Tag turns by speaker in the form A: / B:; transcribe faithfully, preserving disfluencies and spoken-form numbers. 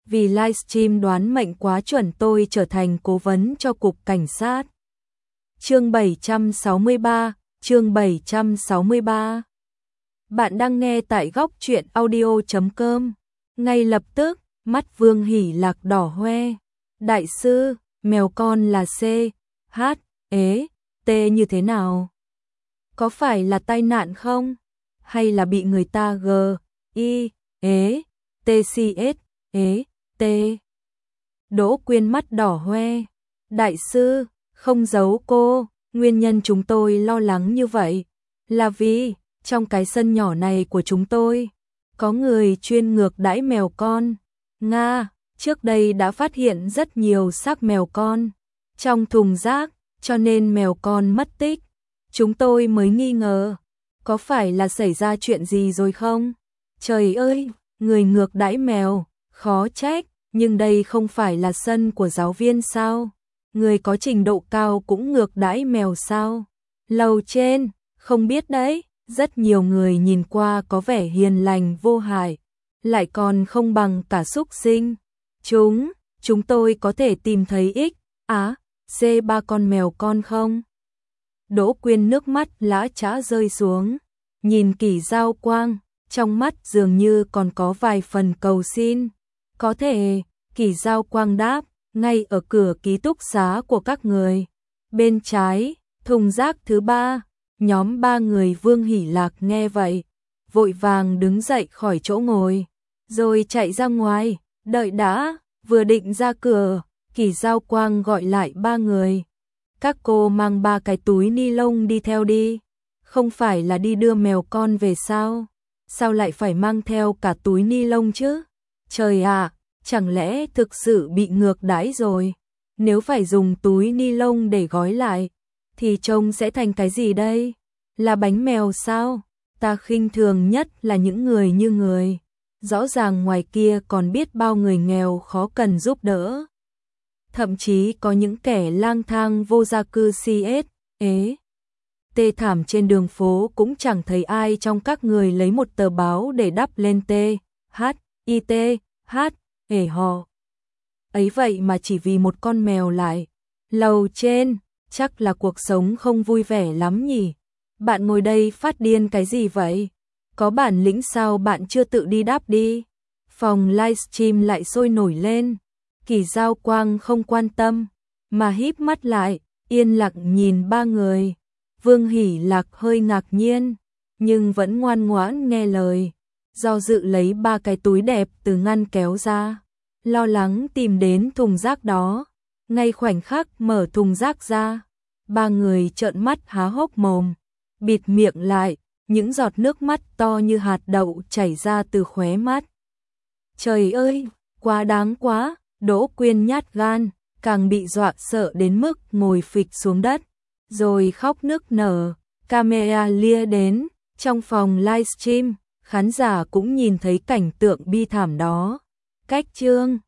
A: vì livestream đoán mệnh quá chuẩn tôi trở thành cố vấn cho cục cảnh sát. Chương bảy trăm sáu mươi ba, chương bảy trăm sáu mươi ba. Bạn đang nghe tại góc truyện audio chấm com. Ngay lập tức, mắt Vương Hỷ Lạc đỏ hoe. Đại sư, mèo con là C, H, ế, T như thế nào? Có phải là tai nạn không? Hay là bị người ta G, I, ế, T C S, ế, T? Đỗ Quyên mắt đỏ hoe. Đại sư, không giấu cô, nguyên nhân chúng tôi lo lắng như vậy là vì trong cái sân nhỏ này của chúng tôi có người chuyên ngược đãi mèo con. Nga, trước đây đã phát hiện rất nhiều xác mèo con trong thùng rác, cho nên mèo con mất tích. Chúng tôi mới nghi ngờ, có phải là xảy ra chuyện gì rồi không? Trời ơi, người ngược đãi mèo, khó trách, nhưng đây không phải là sân của giáo viên sao? Người có trình độ cao cũng ngược đãi mèo sao? Lầu trên, không biết đấy, rất nhiều người nhìn qua có vẻ hiền lành vô hại, lại còn không bằng cả súc sinh. Chúng, chúng tôi có thể tìm thấy X, Á, C ba con mèo con không? Đỗ Quyên nước mắt lã chã rơi xuống, nhìn Kỷ Giao Quang, trong mắt dường như còn có vài phần cầu xin. Có thể, Kỷ Giao Quang đáp, ngay ở cửa ký túc xá của các người. Bên trái, thùng rác thứ ba. Nhóm ba người Vương Hỷ Lạc nghe vậy, vội vàng đứng dậy khỏi chỗ ngồi, rồi chạy ra ngoài. Đợi đã, vừa định ra cửa, Kỷ Giao Quang gọi lại ba người. Các cô mang ba cái túi ni lông đi theo đi. Không phải là đi đưa mèo con về sao? Sao lại phải mang theo cả túi ni lông chứ? Trời ạ, chẳng lẽ thực sự bị ngược đãi rồi? Nếu phải dùng túi ni lông để gói lại, thì trông sẽ thành cái gì đây? Là bánh mèo sao? Ta khinh thường nhất là những người như người. Rõ ràng ngoài kia còn biết bao người nghèo khó cần giúp đỡ. Thậm chí có những kẻ lang thang vô gia cư xê ét, ế. Tê thảm trên đường phố cũng chẳng thấy ai trong các người lấy một tờ báo để đắp lên T, H, I T, H, ể họ. Ấy vậy mà chỉ vì một con mèo lại. Lầu trên, chắc là cuộc sống không vui vẻ lắm nhỉ. Bạn ngồi đây phát điên cái gì vậy? Có bản lĩnh sao bạn chưa tự đi đáp đi? Phòng livestream lại sôi nổi lên. Kỷ Giao Quang không quan tâm, mà híp mắt lại, yên lặng nhìn ba người. Vương Hỷ Lạc hơi ngạc nhiên, nhưng vẫn ngoan ngoãn nghe lời. Do dự lấy ba cái túi đẹp từ ngăn kéo ra, lo lắng tìm đến thùng rác đó. Ngay khoảnh khắc mở thùng rác ra, ba người trợn mắt há hốc mồm, bịt miệng lại, những giọt nước mắt to như hạt đậu chảy ra từ khóe mắt. Trời ơi, quá đáng quá, Đỗ Quyên nhát gan, càng bị dọa sợ đến mức ngồi phịch xuống đất, rồi khóc nức nở. Camera lia đến, trong phòng livestream, khán giả cũng nhìn thấy cảnh tượng bi thảm đó. Cách chương